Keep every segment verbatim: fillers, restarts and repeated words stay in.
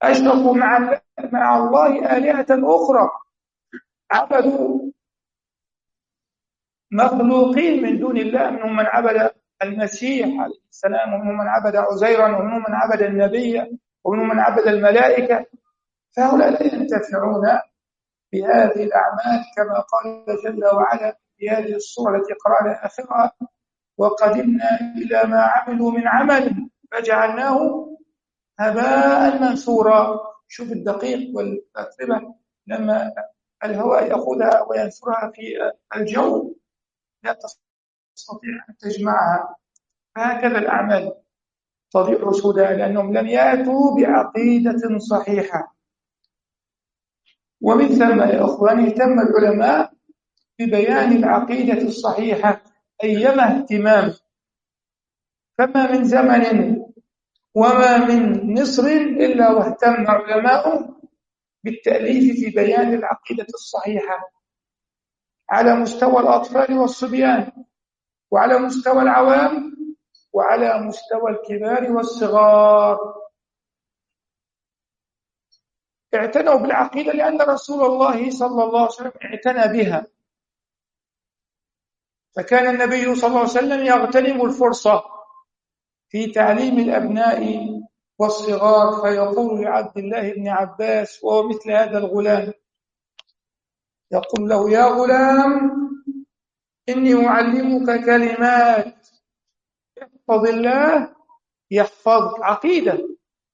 أشركوا مع مع الله آلهة أخرى، عبدوا مخلوقين من دون الله، منهم من عبد المسيح عليه السلام، ومنهم من عبد عزيرا، ومنهم من عبد النبي، ومنهم من عبد الملائكة. فهؤلاء لا ينتفعون بهذه الأعمال، كما قال جل وعلا في هذه السورة التي قرأنا آخرها: وقدمنا إلى ما عملوا من عمل فجعلناه هباء منثورا. شوف الدقيق والأتربة لما الهواء يأخذها وينثرها في الجو لا تستطيع أن تجمعها. فهكذا الأعمال تضيع سدى لأنهم لم يأتوا بعقيدة صحيحة. ومن ثم يا أخواني اهتم العلماء ببيان العقيدة الصحيحة أيما اهتمام، فما من زمن وما من نصر إلا واهتم علماء بالتأليف في بيان العقيدة الصحيحة على مستوى الأطفال والصبيان، وعلى مستوى العوام، وعلى مستوى الكبار والصغار. اعتنوا بالعقيدة لأن رسول الله صلى الله عليه وسلم اعتنى بها، فكان النبي صلى الله عليه وسلم يغتنم الفرصة في تعليم الأبناء والصغار، فيقول لعبد الله بن عباس وهو مثل هذا الغلام، يقول له: يا غلام إني أعلمك كلمات، احفظ الله يحفظك. عقيدة،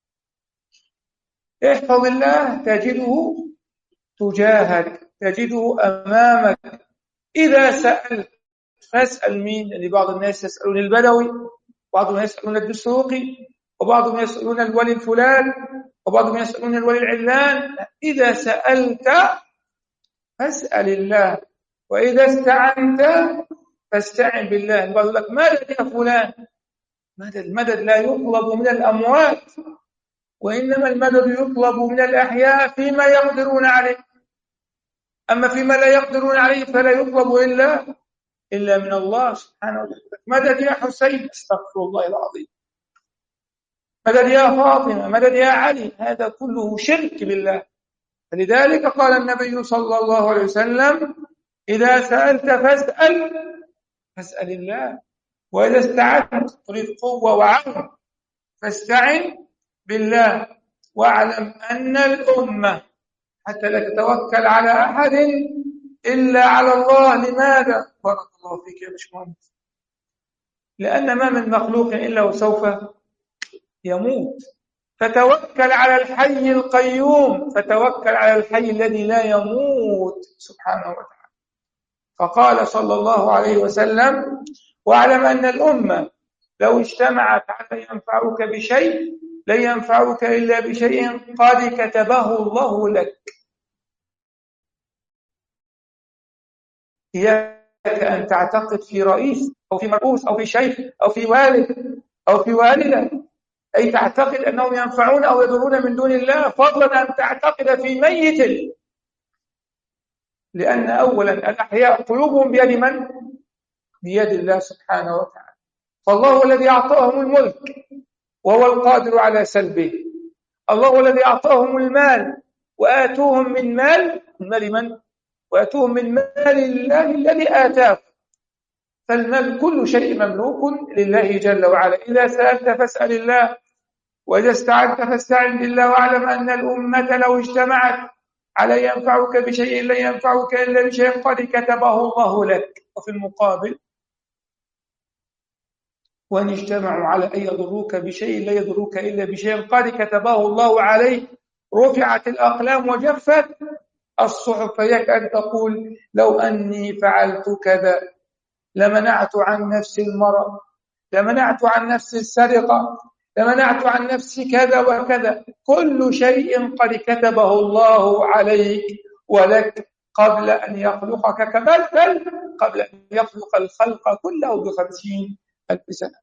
احفظ الله تجده تجاهك، تجده أمامك. إذا سألت فاسأل مين؟ يعني بعض الناس يسألون البدوي، وبعضهم يسألون الدسوقي، وبعضهم يسألون الولي الفلان، وبعضهم يسألون الولي العلان. إذا سألت فاسأل الله، وإذا استعنت فاستعن بالله. البعض يقول لك: مدد يا فلان. مدد المدد لا يطلب من الأموات، وإنما المدد يطلب من الأحياء فيما يقدرون عليه، أما فيما لا يقدرون عليه فلا يطلب إلا إلا من الله سبحانه وتعالى. مدد يا حسين، استغفر الله العظيم. مدد يا فاطمة، مدد يا علي. هذا كله شرك بالله. فلذلك قال النبي صلى الله عليه وسلم: إذا سألت فاسأل فاسأل الله، وإذا استعنت تريد قوة وعون فاستعن بالله، واعلم أن الأمة حتى لا تتوكل على أحد إلا على الله. لماذا؟ بارك الله فيك يا باشمهندس. لأن ما من مخلوق إلا وسوف يموت، فتوكل على الحي القيوم، فتوكل على الحي الذي لا يموت سبحانه وتعالى. فقال صلى الله عليه وسلم: واعلم أن الأمة لو اجتمعت على ينفعك بشيء لن ينفعك إلا بشيء قد كتبه الله لك. إياك أن تعتقد في رئيس أو في مرؤوس أو في شيخ أو في والد أو في والدة، أي تعتقد أنهم ينفعون أو يضرون من دون الله، فضلا أن تعتقد في ميت. لأن أولا الأحياء قلوبهم بيد من؟ بيد الله سبحانه وتعالى. فالله هو الذي أعطاهم الملك وهو القادر على سلبه. الله هو الذي أعطاهم المال وآتوهم من مال مال من؟ وآتوهم من مال الله الذي آتاه. فالمال كل شيء مملوك لله جل وعلا. إذا سألت فاسأل الله، وإذا استعنت فاستعن بالله، واعلم أن الأمة لو اجتمعت على ينفعك بشيء لن ينفعك إلا بشيء قد كتبه الله لك. وفي المقابل: وإن اجتمعوا على أن يضروك بشيء لا يضروك إلا بشيء قد كتبه الله عليك. رفعت الأقلام وجفت الصحف. فيك أن تقول: لو أني فعلت كذا لمنعت عن نفسي المرض، لمنعت عن نفسي السرقة، لمنعت عن نفسي كذا وكذا. كل شيء قد كتبه الله عليك ولك قبل أن يخلقك، بل بل قبل أن يخلق الخلق كله بخمسين ألف سنة.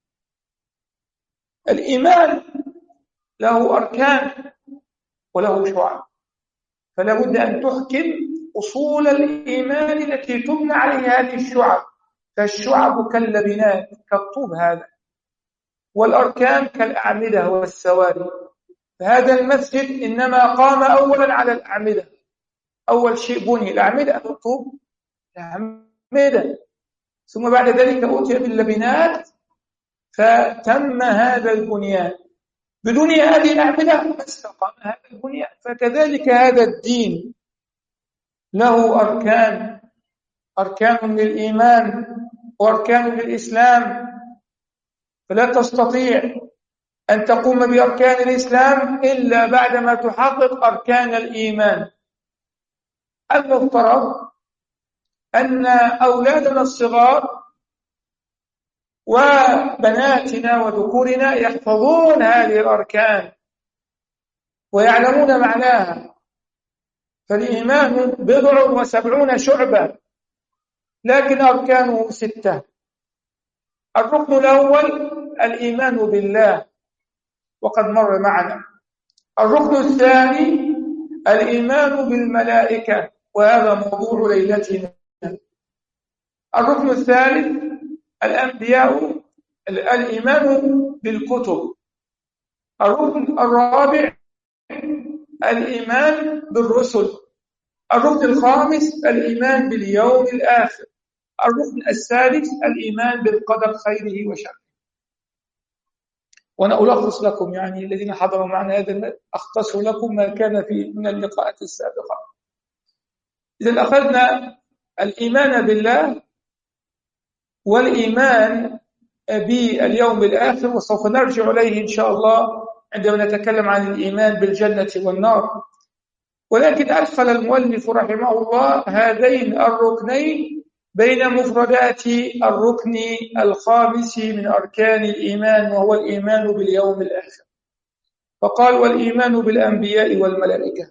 الإيمان له أركان وله شعب، فلا بد أن تحكم أصول الإيمان التي تبنى عليها هذه الشعب. فالشعب كاللبنات كالطوب هذا، والأركان كالأعمدة والسواري. فهذا المسجد إنما قام أولا على الأعمدة. أول شيء بني الأعمدة الطوب الأعمدة، ثم بعد ذلك أتي باللبنات فتم هذا البنيان. بدون هذه الأعمدة ما استقام هذا البنيان. فكذلك هذا الدين له أركان، أركان للإيمان وأركان للإسلام، فلا تستطيع أن تقوم بأركان الإسلام إلا بعدما تحقق أركان الإيمان. المفترض أن أولادنا الصغار وبناتنا وذكورنا يحفظون هذه الأركان ويعلمون معناها. فالإيمان بضع وسبعون شعبة لكن أركانه ستة. الركن الأول الإيمان بالله وقد مر معنا. الركن الثاني الإيمان بالملائكة وهذا موضوع ليلتنا. الركن الثالث الأنبياء، الإيمان بالكتب. الركن الرابع الإيمان بالرسل. الركن الخامس الإيمان باليوم الآخر. الركن السادس الإيمان بالقدر خيره وشره. وأنا ألخص لكم يعني الذين حضروا معنا هذا أختصر لكم ما كان في من اللقاءات السابقة. إذا أخذنا الإيمان بالله والإيمان باليوم الآخر، وسوف نرجع إليه إن شاء الله عندما نتكلم عن الإيمان بالجنة والنار. ولكن أدخل المؤلف رحمه الله هذين الركنين بين مفردات الركن الخامس من أركان الإيمان وهو الإيمان باليوم الآخر، فقال والإيمان بالأنبياء والملائكة.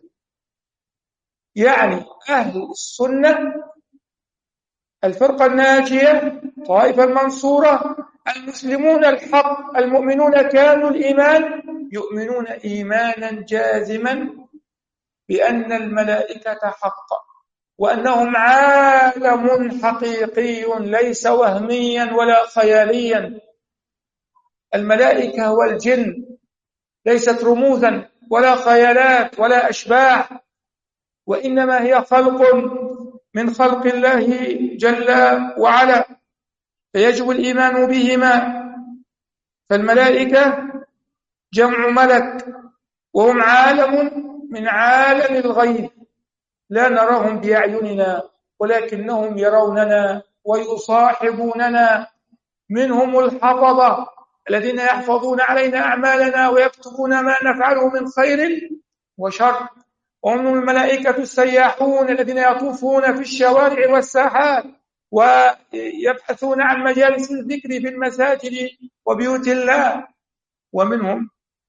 يعني أهل السنة الفرقة الناجية طائفة المنصورة المسلمون الحق المؤمنون كانوا الإيمان يؤمنون إيمانا جازما بأن الملائكة حق وأنهم عالم حقيقي ليس وهميا ولا خياليا. الملائكة والجن ليست رموزا ولا خيالات ولا أشباح، وإنما هي خلق من خلق الله جل وعلا، فيجب الإيمان بهما. فالملائكة جمع ملك وهم عالم من عالم الغيب لا نراهم بأعيننا ولكنهم يروننا ويصاحبوننا. منهم الحفظة الذين يحفظون علينا أعمالنا ويكتبون ما نفعله من خير وشر، وهم الملائكة السياحون الذين يطوفون في الشوارع والساحات ويبحثون عن مجالس الذكر في المساجد وبيوت الله. ومنهم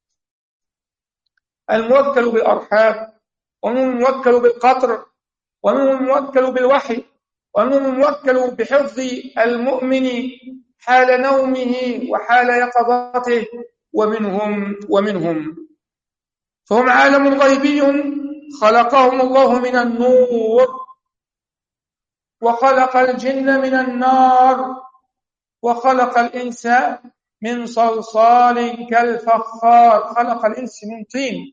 الموكل بالأرحام، ومنهم الموكل بالقطر، ومنهم الموكل بالوحي، ومنهم الموكل بحفظ المؤمن حال نومه وحال يقظته. ومنهم ومنهم فهم عالم غيبي خلقهم الله من النور، وخلق الجن من النار، وخلق الإنسان من صلصال كالفخار. خلق الإنس من طين،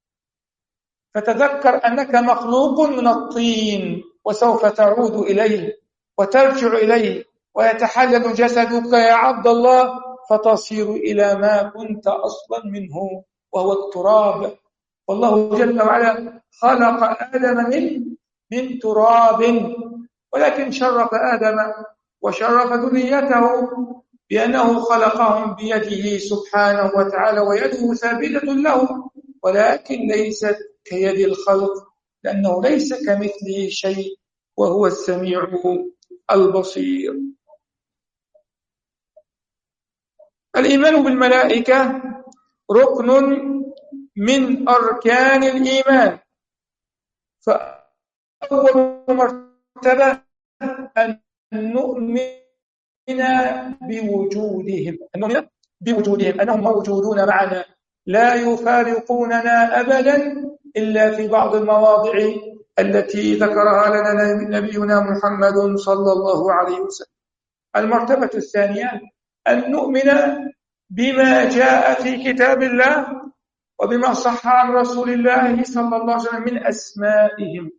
فتذكر أنك مخلوق من الطين وسوف تعود إليه وترجع إليه ويتحلل جسدك يا عبد الله فتصير إلى ما كنت أصلا منه وهو التراب. والله جل وعلا خلق آدم من من تراب، ولكن شرف آدم وشرف ذريته بأنه خلقهم بيده سبحانه وتعالى، ويده ثابتة له ولكن ليست كيد الخلق لأنه ليس كمثله شيء وهو السميع البصير. الإيمان بالملائكة ركن من أركان الإيمان. فأول مرتبة أن نؤمن بوجودهم، أن نؤمن بوجودهم أنهم موجودون معنا لا يفارقوننا أبدا إلا في بعض المواضع التي ذكرها لنا نبينا محمد صلى الله عليه وسلم. المرتبة الثانية أن نؤمن بما جاء في كتاب الله وبما صح عن رسول الله صلى الله عليه وسلم من أسمائهم.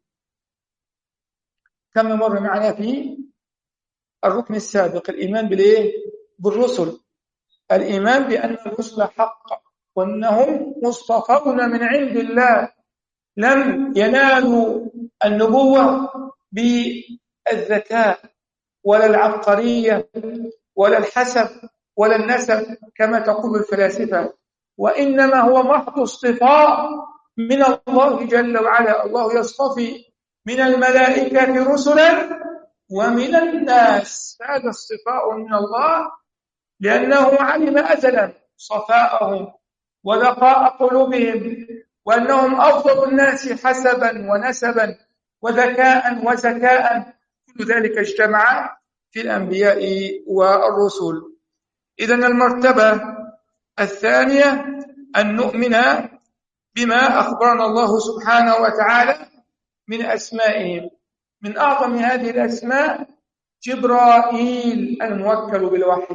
كم مر معنا في الركن السابق الإيمان بالإيه؟ بالرسل، الإيمان بأن الرسل حق وأنهم مصطفون من عند الله، لم ينالوا النبوة بالذكاء ولا العبقرية ولا الحسب ولا النسب كما تقول الفلاسفة، وإنما هو محض اصطفاء من الله جل وعلا. الله يصطفي من الملائكة رسلا ومن الناس، هذا اصطفاء من الله لأنه علم أزلا صفاءهم ونقاء قلوبهم وأنهم أفضل الناس حسبا ونسبا وذكاء وزكاء، كل ذلك اجتمع في الأنبياء والرسل. إذن المرتبة الثانية أن نؤمن بما أخبرنا الله سبحانه وتعالى من أسمائهم. من أعظم هذه الأسماء جبرائيل الموكل بالوحي،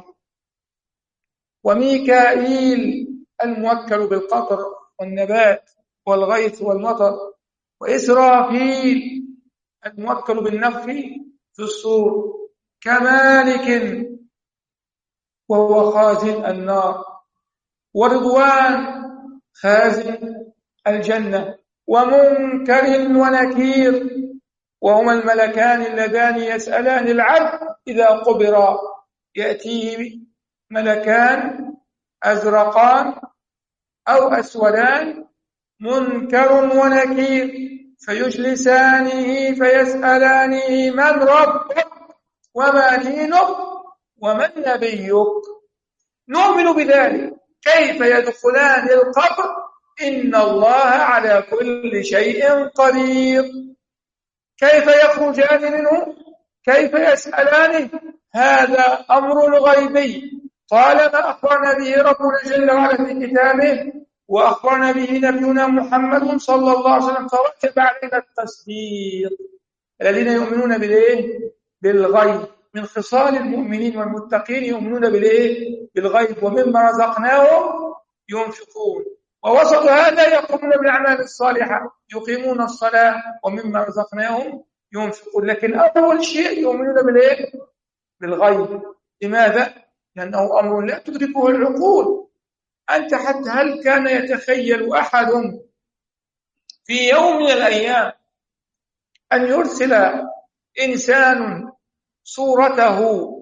وميكائيل الموكل بالقطر والنبات والغيث والمطر، وإسرافيل الموكل بالنفخ في الصور، كمالك وهو خازن النار، ورضوان خازن الجنة، ومنكر ونكير وهما الملكان اللذان يسألان العبد إذا قبر، يأتيه ملكان أزرقان أو أسودان منكر ونكير فيجلسانه فيسألانه من ربك وما دينك ومن نبيك. نؤمن بذلك. كيف يدخلان القبر؟ إن الله على كل شيء قدير. كيف يخرجان منه؟ كيف يسألانه؟ هذا أمر غيبي طالما أخبرنا به ربنا جل وعلا في كتابه وأخبرنا به نبينا محمد صلى الله عليه وسلم، فوجب علينا التصديق. الذين يؤمنون بالإيه؟ بالغيب. من خصال المؤمنين والمتقين يؤمنون بالإيه؟ بالغيب، ومما رزقناهم ينفقون، ووسط هذا يقومون بالأعمال الصالحة، يقيمون الصلاة ومما رزقناهم ينفقون. لكن أول شيء يؤمنون بالإيه؟ بالغيب. لماذا؟ لأنه أمر لا تدركه العقول. أنت حتى هل كان يتخيل أحد في يوم من الأيام أن يرسل إنسان صورته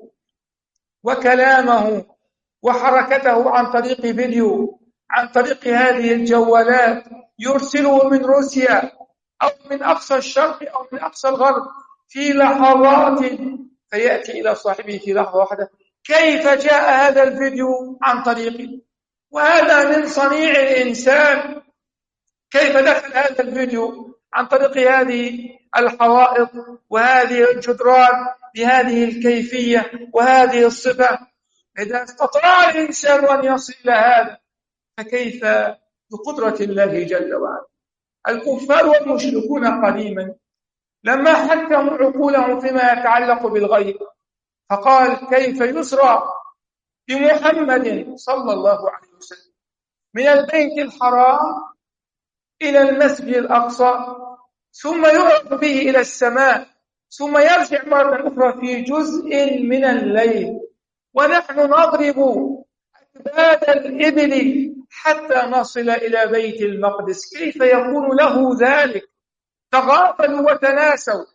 وكلامه وحركته عن طريق فيديو، عن طريق هذه الجوالات، يرسله من روسيا أو من أقصى الشرق أو من أقصى الغرب في لحظات فيأتي إلى صاحبه في لحظة واحدة؟ كيف جاء هذا الفيديو عن طريقه؟ وهذا من صنيع الإنسان. كيف دخل هذا الفيديو عن طريق هذه الحوائط وهذه الجدران بهذه الكيفية وهذه الصفة؟ إذا استطاع الإنسان أن يصل إلى هذا فكيف بقدرة الله جل وعلا؟ الكفار والمشركون قديما لما حكموا عقولهم فيما يتعلق بالغيب فقال كيف يسرى بمحمد صلى الله عليه وسلم من البيت الحرام إلى المسجد الأقصى ثم يعرض به إلى السماء ثم يرجع مرة أخرى في جزء من الليل، ونحن نضرب أكباد الإبل حتى نصل إلى بيت المقدس؟ كيف يكون له ذلك؟ تغافلوا وتناسوا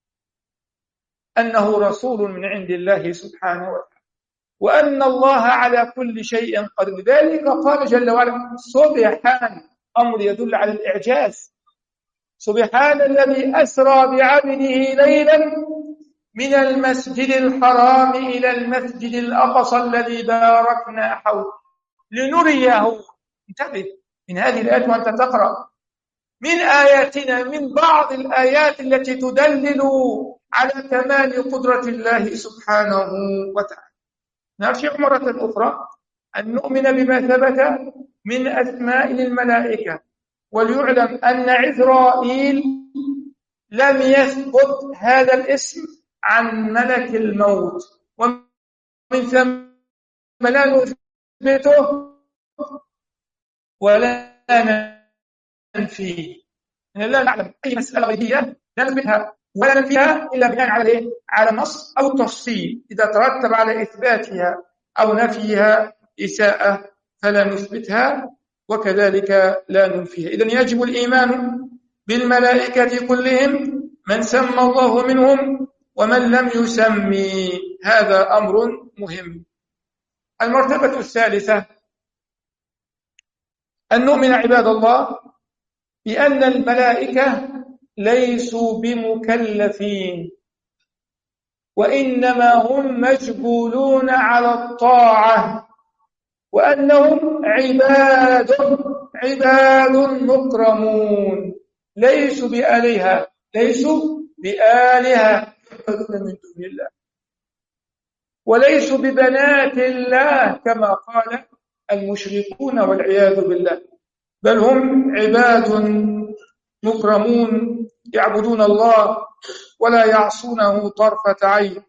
أنه رسول من عند الله سبحانه وتعالى وأن الله على كل شيء قدير. ذلك قال جل وعلا سبحان، أمر يدل على الإعجاز. سبحان الذي أسرى بعبده ليلا من المسجد الحرام إلى المسجد الأقصى الذي باركنا حوله لنريه. انتبه من هذه الآيات وأنت تقرأ من آياتنا، من بعض الآيات التي تدلل على كمال قدرة الله سبحانه وتعالى. نرجع مرة أخرى أن نؤمن بما ثبت من أسماء الملائكة، وليعلم أن عزرائيل لم يثبت هذا الاسم عن ملك الموت، ومن ثم لا نثبته ولا ننفيه، يعني لا نعلم أي مسألة غيبية لا نثبتها ولا ننفيها إلا بناء على إيه؟ على نص أو تفصيل. إذا ترتب على إثباتها أو نفيها إساءة فلا نثبتها، وكذلك لا ننفيها. إذن يجب الإيمان بالملائكة كلهم، من سمى الله منهم ومن لم يسمي، هذا أمر مهم. المرتبة الثالثة أن نؤمن عباد الله بأن الملائكة ليسوا بمكلفين، وإنما هم مجبولون على الطاعة، وأنهم عباد عباد مكرمون، ليسوا بآلهة ليسوا بآلهة يعبدون من دون الله، وليسوا ببنات الله كما قال المشركون والعياذ بالله، بل هم عباد مكرمون يعبدون الله ولا يعصونه طرفة عين،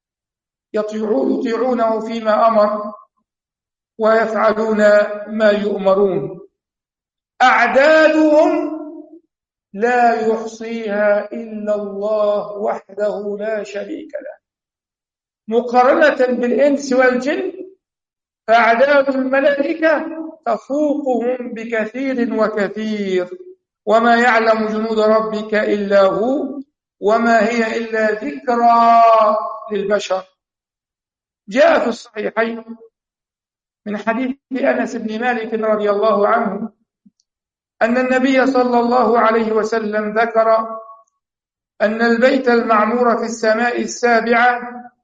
يطيعونه فيما أمر ويفعلون ما يؤمرون. أعدادهم لا يحصيها إلا الله وحده لا شريك له. مقارنة بالإنس والجن فأعداد الملائكة تفوقهم بكثير وكثير، وما يعلم جنود ربك إلا هو وما هي إلا ذكرى للبشر. جاء في الصحيحين من حديث أنس بن مالك رضي الله عنه أن النبي صلى الله عليه وسلم ذكر أن البيت المعمور في السماء السابعة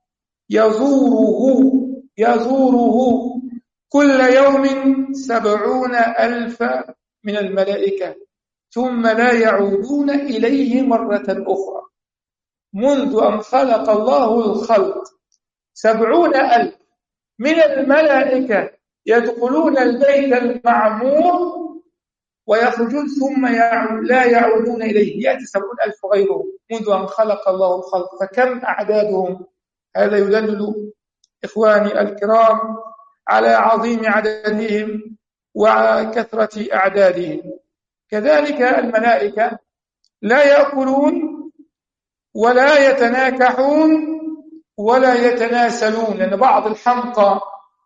يزوره يزوره كل يوم سبعون ألف من الملائكة ثم لا يعودون إليه مرة أخرى منذ أن خلق الله الخلق. سبعون ألف من الملائكة يدخلون البيت المعمور ويخرجون ثم لا يعودون إليه، يأتي سبعون ألف غيره منذ أن خلق الله الخلق، فكم أعدادهم؟ هذا يدلل إخواني الكرام على عظيم عددهم وكثرة أعدادهم. كذلك الملائكة لا يأكلون ولا يتناكحون ولا يتناسلون، لأن بعض الحمقى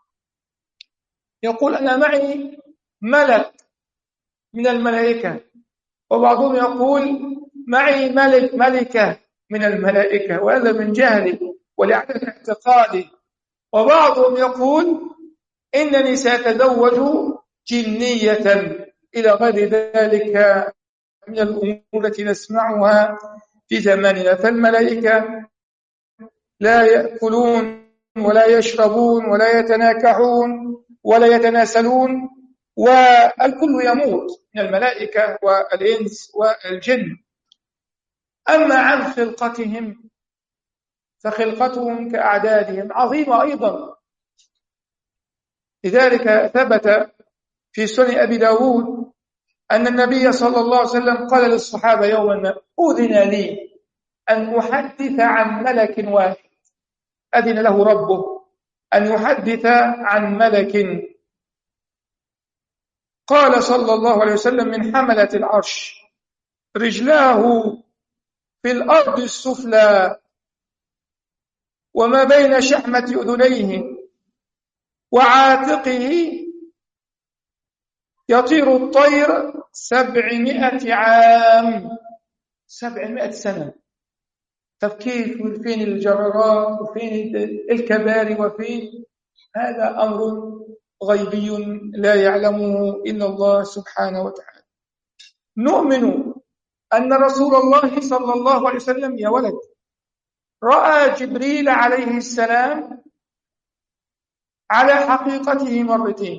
يقول أنا معي ملك من الملائكة، وبعضهم يقول معي ملك ملكة من الملائكة، وهذا من جهله ولعدم اعتقاده. وبعضهم يقول إنني سأتزوج جنية إلى غير ذلك من الأمور التي نسمعها في زماننا. فالملائكة لا يأكلون ولا يشربون ولا يتناكحون ولا يتناسلون، والكل يموت من الملائكة والإنس والجن. أما عن خلقتهم فخلقتهم كأعدادهم عظيمة أيضا. لذلك ثبت في سنن أبي داود أن النبي صلى الله عليه وسلم قال للصحابة يوما ما أذن لي أن أحدث عن ملك واحد، أذن له ربه أن يحدث عن ملك. قال صلى الله عليه وسلم من حملة العرش، رجلاه في الأرض السفلى وما بين شحمة أذنيه وعاتقه يطير الطير سبعمائة عام، سبعمائة سنة. طب كيف؟ وفين الجرارات وفين الكباري وفين؟ هذا أمر غيبي لا يعلمه إلا الله سبحانه وتعالى. نؤمن أن رسول الله صلى الله عليه وسلم يا ولد رأى جبريل عليه السلام على حقيقته مرتين.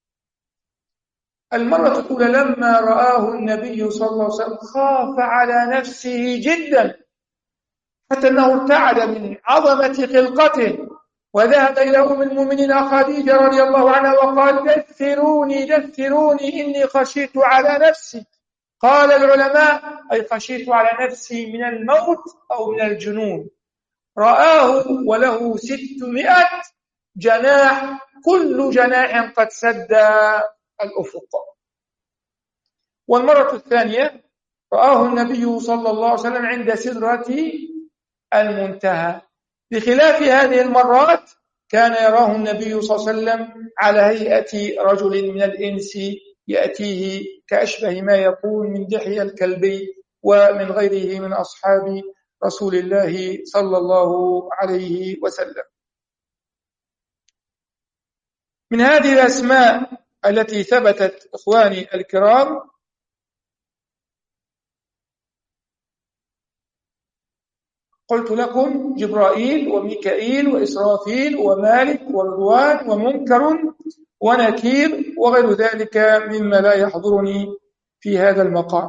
المرة الأولى لما رآه النبي صلى الله عليه وسلم خاف على نفسه جدا حتى أنه ارتعد من عظمة خلقته، وذهب إلى أم المؤمنين خديجة رضي الله عنها وقال دثروني دثروني إني خشيت على نفسي. قال العلماء أي خشيت على نفسي من الموت أو من الجنون. رآه وله ستمائة جناح، كل جناح قد سد الأفق. والمرة الثانية رآه النبي صلى الله عليه وسلم عند سدرة المنتهى. بخلاف هذه المرات كان يراه النبي صلى الله عليه وسلم على هيئة رجل من الإنس يأتيه كأشبه ما يكون من دحية الكلبي ومن غيره من أصحاب رسول الله صلى الله عليه وسلم. من هذه الأسماء التي ثبتت إخواني الكرام قلت لكم جبرائيل وميكائيل وإسرافيل ومالك ورضوان ومنكر ونكير وغير ذلك مما لا يحضرني في هذا المقام.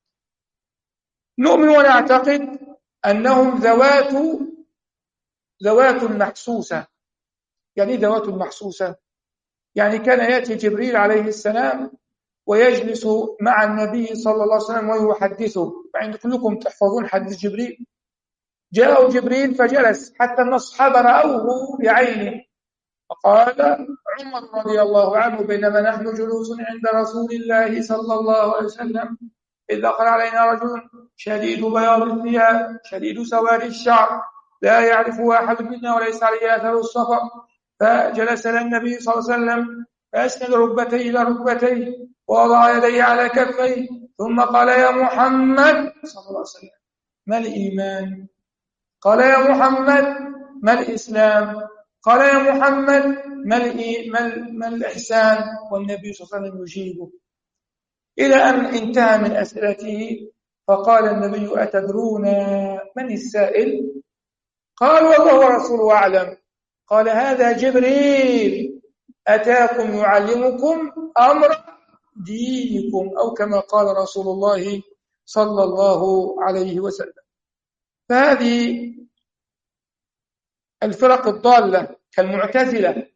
نؤمن ونعتقد أنهم ذوات ذوات محسوسة. يعني ذوات محسوسة يعني كان يأتي جبريل عليه السلام ويجلس مع النبي صلى الله عليه وسلم ويحدثه. فعند كلكم تحفظون حديث جبريل. جاءه جبريل فجلس حتى أن الصحابة رأوه بعينه، فقال عمر رضي الله عنه بينما نحن جلوس عند رسول الله صلى الله عليه وسلم إذ دخل علينا رجل شديد بياض الثياب شديد سواد الشعر لا يعرفه أحد منا وليس عليه أثر السفر، فجلس النبي صلى الله عليه وسلم فأسند ركبتيه إلى ركبتيه ووضع يديه على كفيه ثم قال يا محمد صلى الله عليه وسلم ما الإيمان؟ قال يا محمد ما الإسلام؟ قال يا محمد ما, ما الإحسان؟ والنبي صلى الله عليه وسلم يجيبه إلى أن انتهى من أسئلته فقال النبي أتدرون من السائل؟ قال والله ورسوله أعلم. قال هذا جبريل أتاكم يعلمكم أمر دينكم أو كما قال رسول الله صلى الله عليه وسلم. فهذه الفرق الضالة كالمعتزلة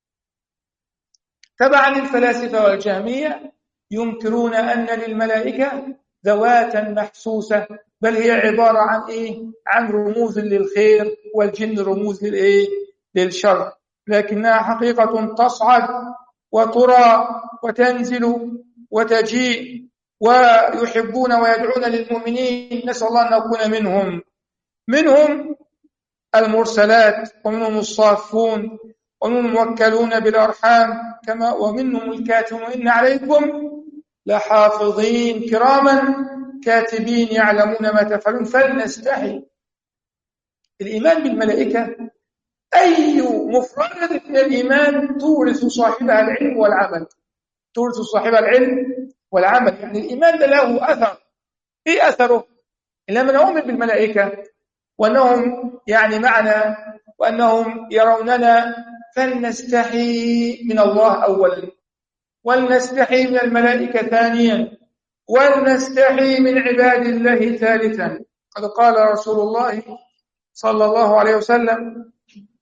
تبعا الفلاسفة والجهمية ينكرون أن للملائكة ذواتا محسوسة، بل هي عبارة عن إيه؟ عن رموز للخير، والجن رموز للإيه؟ للشر، لكنها حقيقة تصعد وترى وتنزل وتجيء ويحبون ويدعون للمؤمنين. نسأل الله أن نكون منهم. منهم المرسلات ومنهم الصافون ومنهم الموكلون بالأرحام كما ومنهم الكاتبون إن عليكم لحافظين كراما كاتبين يعلمون ما تفعلون. فلنستحي. الإيمان بالملائكة أي مفردة من الإيمان تورث صاحبها العلم والعمل، تورث صاحبها العلم والعمل. يعني الإيمان ده له أثر. إيه أثره؟ لما نؤمن بالملائكة وأنهم يعني معنا وأنهم يروننا فلنستحي من الله أولا، ولنستحي من الملائكة ثانيا، ولنستحي من عباد الله ثالثا. قد قال رسول الله صلى الله عليه وسلم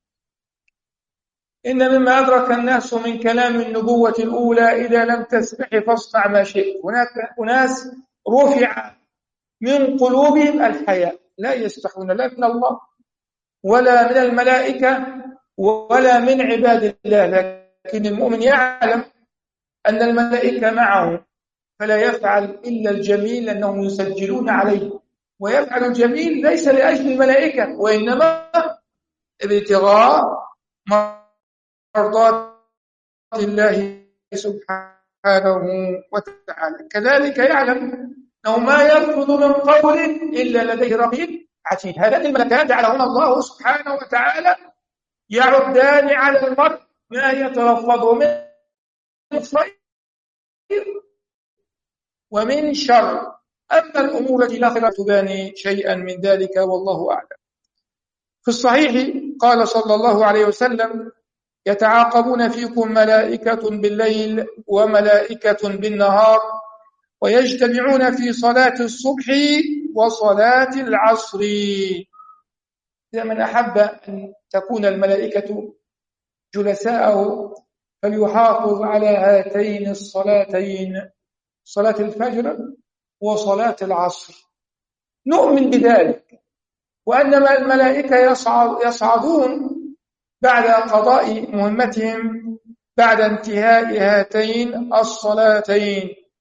إن مما أدرك الناس من كلام النبوة الأولى إذا لم تستحي فاصنع ما شئت. هناك أناس رفع من قلوبهم الحياء، لا يستحون لا من الله ولا من الملائكة ولا من عباد الله، لكن المؤمن يعلم أن الملائكة معه فلا يفعل إلا الجميل لأنهم يسجلون عليه، ويفعل الجميل ليس لأجل الملائكة وإنما ابتغاء مرضات الله سبحانه وتعالى. كذلك يعلم أنه ما يلفظ من قول إلا لديه رقيب عتيد. هذان الملكان جعلهما الله سبحانه وتعالى يعدان على المرء ما يتلفظ من خير ومن شر. أما الأمور التي لا خير تباني شيئا من ذلك والله أعلم. في الصحيح قال صلى الله عليه وسلم يتعاقبون فيكم ملائكة بالليل وملائكة بالنهار ويجتمعون في صلاة الصبح وصلاة العصر. إذا من أحب أن تكون الملائكة جلساءه فليحافظ على هاتين الصلاتين، صلاة الفجر وصلاة العصر. نؤمن بذلك، وأن الملائكة يصعد يصعدون بعد قضاء مهمتهم بعد انتهاء هاتين الصلاتين.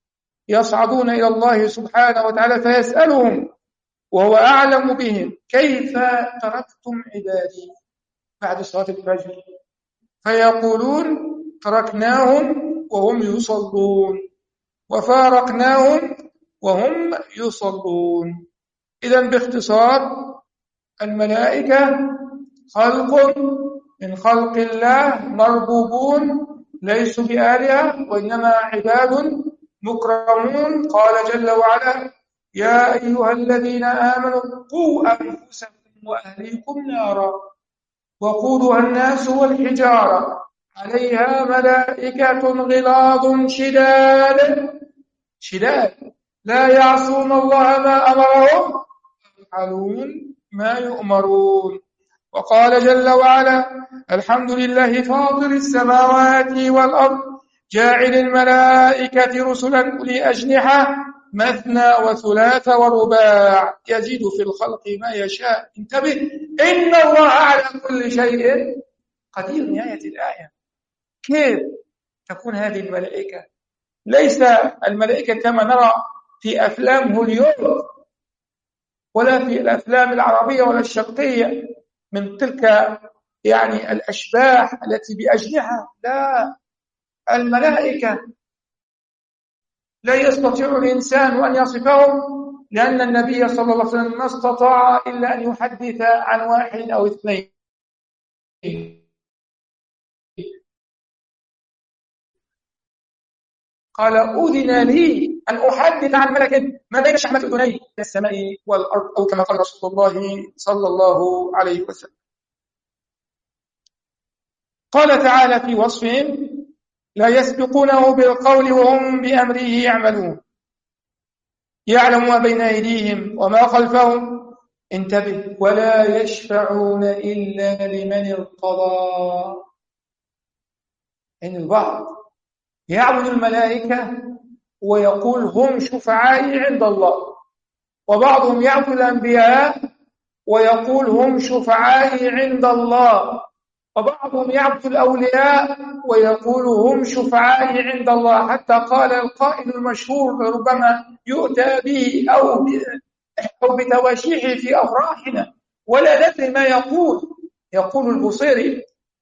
يصعدون إلى الله سبحانه وتعالى فيسألهم وهو أعلم بهم: كيف تركتم عبادي بعد صلاة الفجر؟ فيقولون: تركناهم وهم يصلون وفارقناهم وهم يصلون. إذن باختصار، الملائكة خلق من خلق الله مربوبون ليسوا بآلهة وإنما عباد مكرمون. قال جل وعلا: يا أيها الذين آمنوا قوا أنفسكم وأهليكم نارا وقودها الناس والحجارة عليها ملائكة غلاظ شداد شداد لا يعصون الله ما أمرهم ويفعلون ما يؤمرون. وقال جل وعلا: الحمد لله فاطر السماوات والأرض جاعل الملائكة رسلا أولي أجنحة مثنى وثلاث ورباع يزيد في الخلق ما يشاء. انتبه: إن الله على كل شيء قدير. نهاية الآية. كيف تكون هذه الملائكة؟ ليس الملائكة كما نرى في أفلام هوليوود ولا في الأفلام العربية ولا الشرقية من تلك يعني الأشباح التي بأجنحة. لا، الملائكة لا يستطيع الإنسان أن يصفهم، لأن النبي صلى الله عليه وسلم ما استطاع إلا أن يحدث عن واحد أو اثنين. قال: أذن لي أن أحدث عن ملك ما بين شحمة الأذنين من السماء والأرض، أو كما قال رسول الله صلى الله عليه وسلم. قال تعالى في وصفهم: لا يسبقونه بالقول وهم بأمره يعملون يعلم ما بين أيديهم وما خلفهم. انتبه: ولا يشفعون إلا لمن ارتضى. إن البعض يعبد الملائكة ويقول هم شفعائي عند الله، وبعضهم يعبد الأنبياء ويقول هم شفعائي عند الله، وبعضهم يعبد الأولياء ويقول هم شفعائي عند الله. حتى قال القائل المشهور ربما يؤتى به أو أو بتواشيحه في أفراحنا ولا ندري ما يقول. يقول البصيري: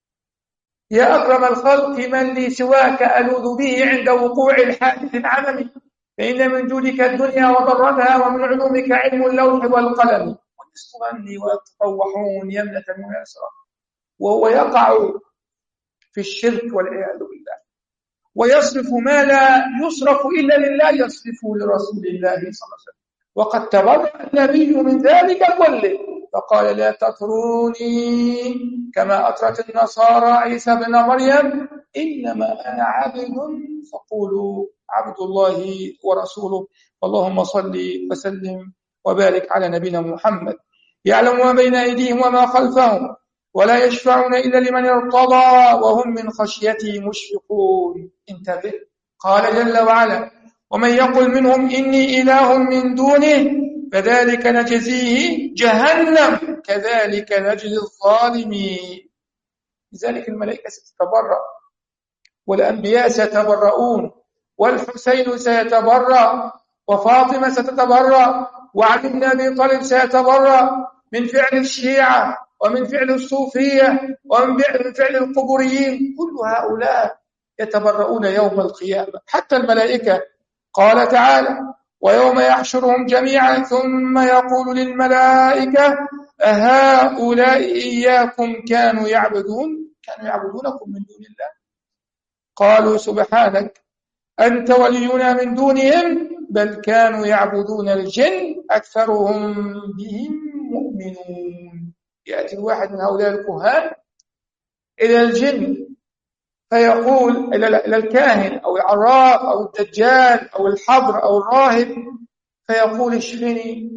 يا أكرم الخلق من لي سواك ألوذ به عند وقوع الحادث العممي، فإن من جودك الدنيا وضرتها ومن علومك علم اللوح والقلم، ويسرني ويتطوحون يمنة ويسرا. وهو يقع في الشرك والعياذ بالله، ويصرف ما لا يصرف إلا لله يصرفه لرسول الله صلى الله عليه وسلم. وقد تبرأ النبي من ذلك كله فقال: لا تطروني كما أطرت النصارى عيسى بن مريم، إنما أنا عبد فقولوا عبد الله ورسوله. اللهم صل وسلم وبارك على نبينا محمد. يعلم ما بين أيديهم وما خلفهم ولا يشفعون إلا لمن ارتضى وهم من خشيته مشفقون. انتبه: قال جل وعلا: ومن يقل منهم إني إله من دونه فذلك نجزيه جهنم كذلك نجزي الظالمين. لذلك الملائكة ستتبرأ والأنبياء سيتبرؤون والحسين سيتبرأ وفاطمة ستتبرأ وعلي بن أبي طالب سيتبرأ من فعل الشيعة ومن فعل الصوفية ومن فعل القبوريين. كل هؤلاء يتبرؤون يوم القيامة، حتى الملائكة. قال تعالى: ويوم يحشرهم جميعا ثم يقول للملائكة أهؤلاء إياكم كانوا يعبدون كانوا يعبدونكم من دون الله قالوا سبحانك أنت ولينا من دونهم بل كانوا يعبدون الجن أكثرهم بهم مؤمنون. يأتي الواحد من هؤلاء الكهان إلى الجن فيقول إلى الكاهن أو العراف أو الدجال أو الحبر أو الراهب فيقول: اشفني،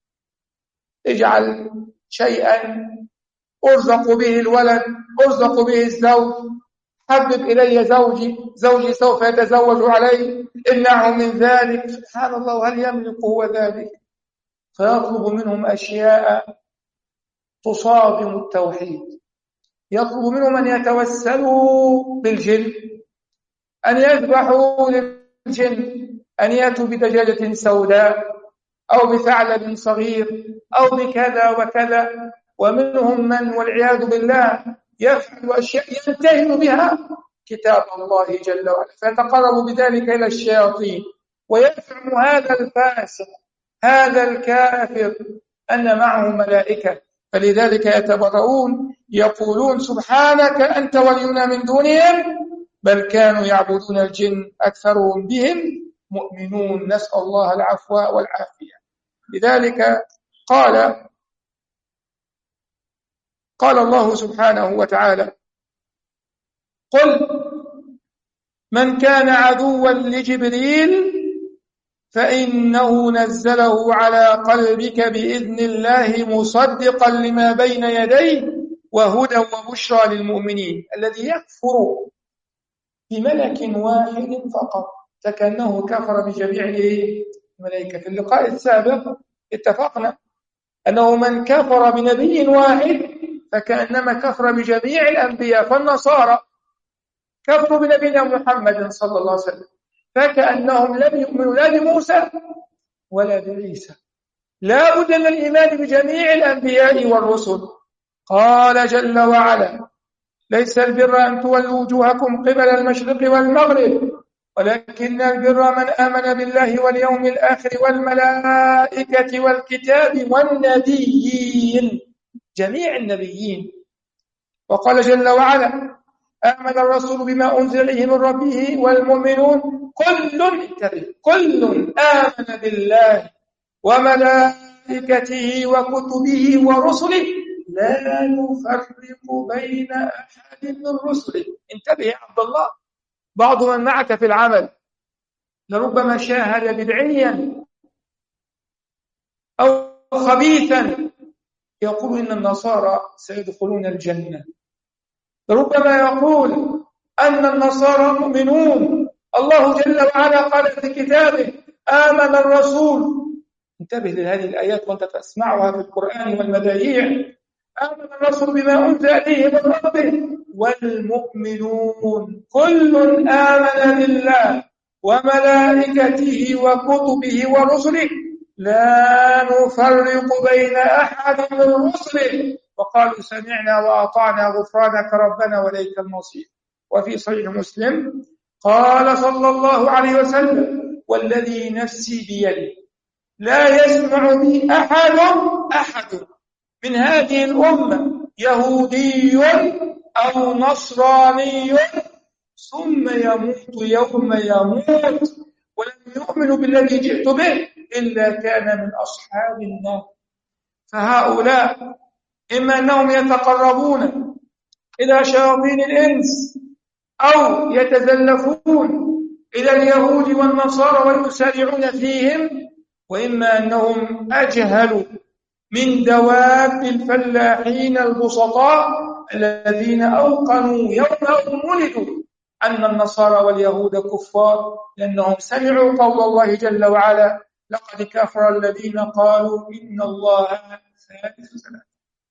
اجعل شيئا أرزق به الولد، أرزق به الزوج، حبب إلي زوجي، زوجي سوف يتزوج علي، امنعه من ذلك. سبحان الله، هل يملك هو ذلك؟ فيطلب منهم أشياء تصادم التوحيد. يطلب منهم أن يتوسلوا بالجن، أن يذبحوا للجن، أن يأتوا بدجاجة سوداء أو بثعلب صغير أو بكذا وكذا، ومنهم من والعياذ بالله يفعل أشياء ينتهي بها كتاب الله جل وعلا، فيتقرب بذلك إلى الشياطين، ويفهم هذا الفاسق هذا الكافر أن معه ملائكة، فلذلك يتبرؤون يقولون سبحانك أنت ولينا من دونهم بل كانوا يعبدون الجن أكثرهم بهم مؤمنون، نسأل الله العفو والعافية. لذلك قال قال الله سبحانه وتعالى قل من كان عدوا لجبريل فإنه نزله على قلبك بإذن الله مصدقا لما بين يديه وهدى وبشرى للمؤمنين. الذي يكفر بملك واحد فقط فكأنه كفر بجميع الملائكة. في اللقاء السابق اتفقنا أنه من كفر بنبي واحد فكأنما كفر بجميع الأنبياء، فالنصارى كفروا بنبينا محمد صلى الله عليه وسلم فكأنهم لم يؤمنوا لا بموسى ولا بعيسى. لا بد من الإيمان بجميع الأنبياء والرسل. قال جل وعلا ليس البر أن تولوا وجوهكم قبل المشرق والمغرب ولكن البر من آمن بالله واليوم الآخر والملائكة والكتاب والنبيين، جميع النبيين. وقال جل وعلا آمن الرسول بما أنزل إليه من ربه والمؤمنون كل كل آمن بالله وملائكته وكتبه ورسله لا نفرق بين أحد من رسله. انتبه يا عبد الله، بعض من معك في العمل لربما شاهد بدعيا أو خبيثا يقول إن النصارى سيدخلون الجنة، ربما يقول أن النصارى مؤمنون، الله جل وعلا قال في كتابه آمن الرسول. انتبه لهذه الآيات وأنت تسمعها في القرآن والمذايع. آمن الرسول بما أنزل إليه من ربه والمؤمنون كل آمن بالله وملائكته وكتبه ورسله لا نفرق بين أحد من رسله وقالوا سمعنا وأطعنا غفرانك ربنا وإليك المصير. وفي صحيح مسلم قال صلى الله عليه وسلم والذي نفسي بيده لا يسمع بي أحد أحد من هذه الأمة يهودي أو نصراني ثم يموت يوم يموت ولم يؤمن بالذي جئت به إلا كان من أصحاب النار. فهؤلاء إما أنهم يتقربون إلى شياطين الإنس أو يتزلفون إلى اليهود والنصارى ويسارعون فيهم، وإما أنهم أجهلوا من دواب الفلاحين البسطاء الذين أوقنوا يوم ولدوا أن النصارى واليهود كفار لأنهم سمعوا قول الله جل وعلا لقد كفر الذين قالوا إن الله ثالث ثلاثة.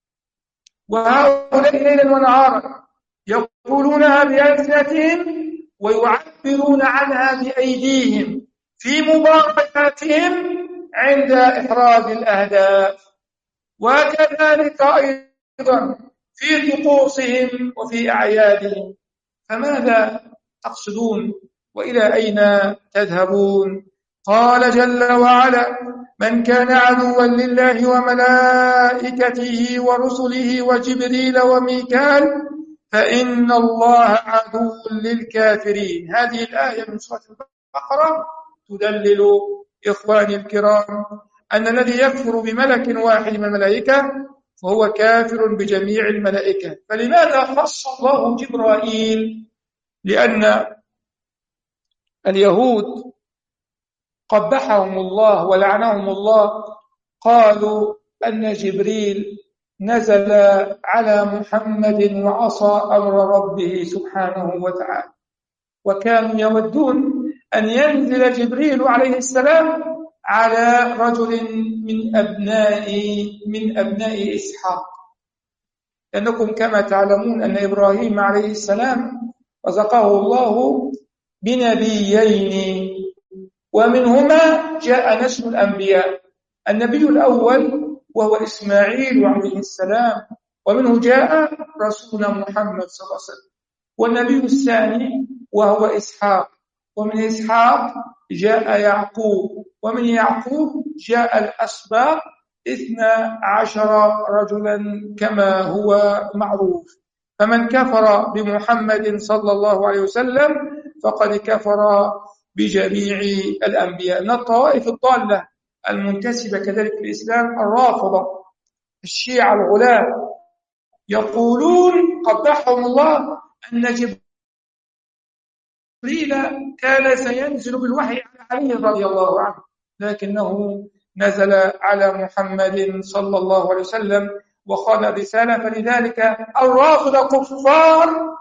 وهؤلاء ليلا ونهارا يقولونها بألسنتهم ويعبرون عنها بأيديهم في مباركاتهم عند إحراز الأهداف، وكذلك أيضا في طقوسهم وفي أعيادهم. فماذا تقصدون وإلى أين تذهبون؟ قال جل وعلا من كان عدوا لله وملائكته ورسله وجبريل وميكال فإن الله عدو للكافرين. هذه الآية من سورة البقرة تدلل إخواني الكرام أن الذي يكفر بملك واحد من الملائكة فهو كافر بجميع الملائكة. فلماذا خص الله جبرائيل؟ لأن اليهود قبحهم الله ولعنهم الله، قالوا أن جبريل نزل على محمد وعصى أمر ربه سبحانه وتعالى، وكانوا يودون أن ينزل جبريل عليه السلام على رجل من أبناء من أبناء إسحاق، لأنكم كما تعلمون أن إبراهيم عليه السلام رزقه الله بنبيين، ومنهما جاء نسل الأنبياء. النبي الأول وهو إسماعيل عليه السلام، ومنه جاء رسولنا محمد صلى الله عليه وسلم. والنبي الثاني وهو إسحاق، ومن إسحاق جاء يعقوب، ومن يعقوب جاء الأسباط اثنا عشر رجلا كما هو معروف. فمن كفر بمحمد صلى الله عليه وسلم فقد كفر بجميع الأنبياء. من الطوائف الضالة المنتسبة كذلك في الإسلام الرافضة الشيعة الغلاة، يقولون قبحهم الله أن جبريل كان سينزل بالوحي على علي رضي الله عنه، لكنه نزل على محمد صلى الله عليه وسلم وخان الرسالة. فلذلك الرافضة كفار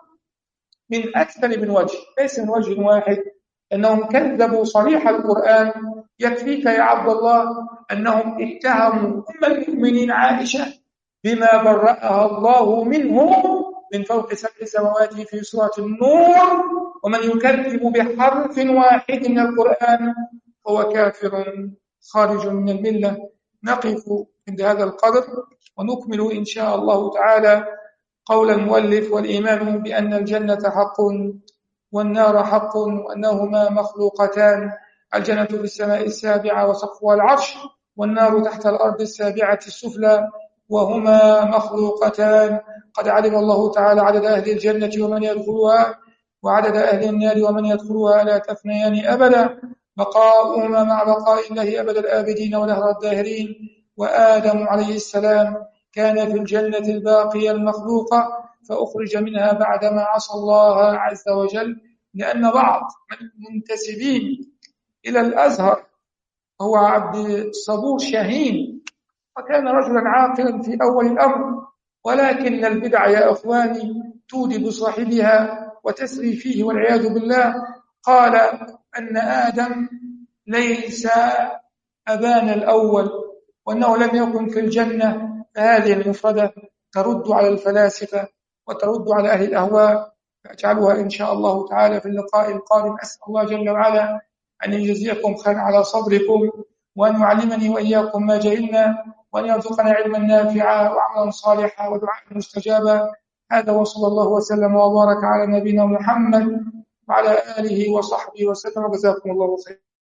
من أكثر من وجه، ليس من وجه واحد، أنهم كذبوا صريح القرآن. يكفيك يا عبد الله أنهم اتهموا أم المؤمنين عائشة بما برأها الله منه من فوق سبع سماوات في سورة النور، ومن يكذب بحرف واحد من القرآن هو كافر خارج من الملة. نقف عند هذا القدر ونكمل إن شاء الله تعالى قول المؤلف: والإيمان بأن الجنة حق والنار حق وأنهما مخلوقتان، الجنة في السماء السابعة وسقفها العرش، والنار تحت الأرض السابعة السفلى وهما مخلوقتان. قد علم الله تعالى عدد أهل الجنة ومن يدخلها وعدد أهل النار ومن يدخلها لا تفنيان أبدا، بقاؤهما مع بقاء الله أبد الآبدين ودهر الداهرين. وآدم عليه السلام كان في الجنة الباقية المخلوقة فأخرج منها بعدما عصى الله عز وجل، لأن بعض المنتسبين إلى الأزهر هو عبد صبور شاهين، وكان رجلا عاقلا في أول الأمر، ولكن البدع يا أخواني تودي بصاحبها وتسري فيه والعياذ بالله. قال أن آدم ليس أبانا الأول وأنه لم يكن في الجنة. فهذه المفردة ترد على الفلاسفة وترد على أهل الأهواء، فأجعلها إن شاء الله تعالى في اللقاء القادم. أسأل الله جل وعلا أن يجزيكم خير على صبركم، وأن يعلمني وإياكم ما جهلنا، وأن يرزقنا علما نافعا وعملا صالحا ودعاء مستجابا. هذا وصلى الله وسلم وبارك على نبينا محمد وعلى آله وصحبه وسلم، وجزاكم الله خيرا.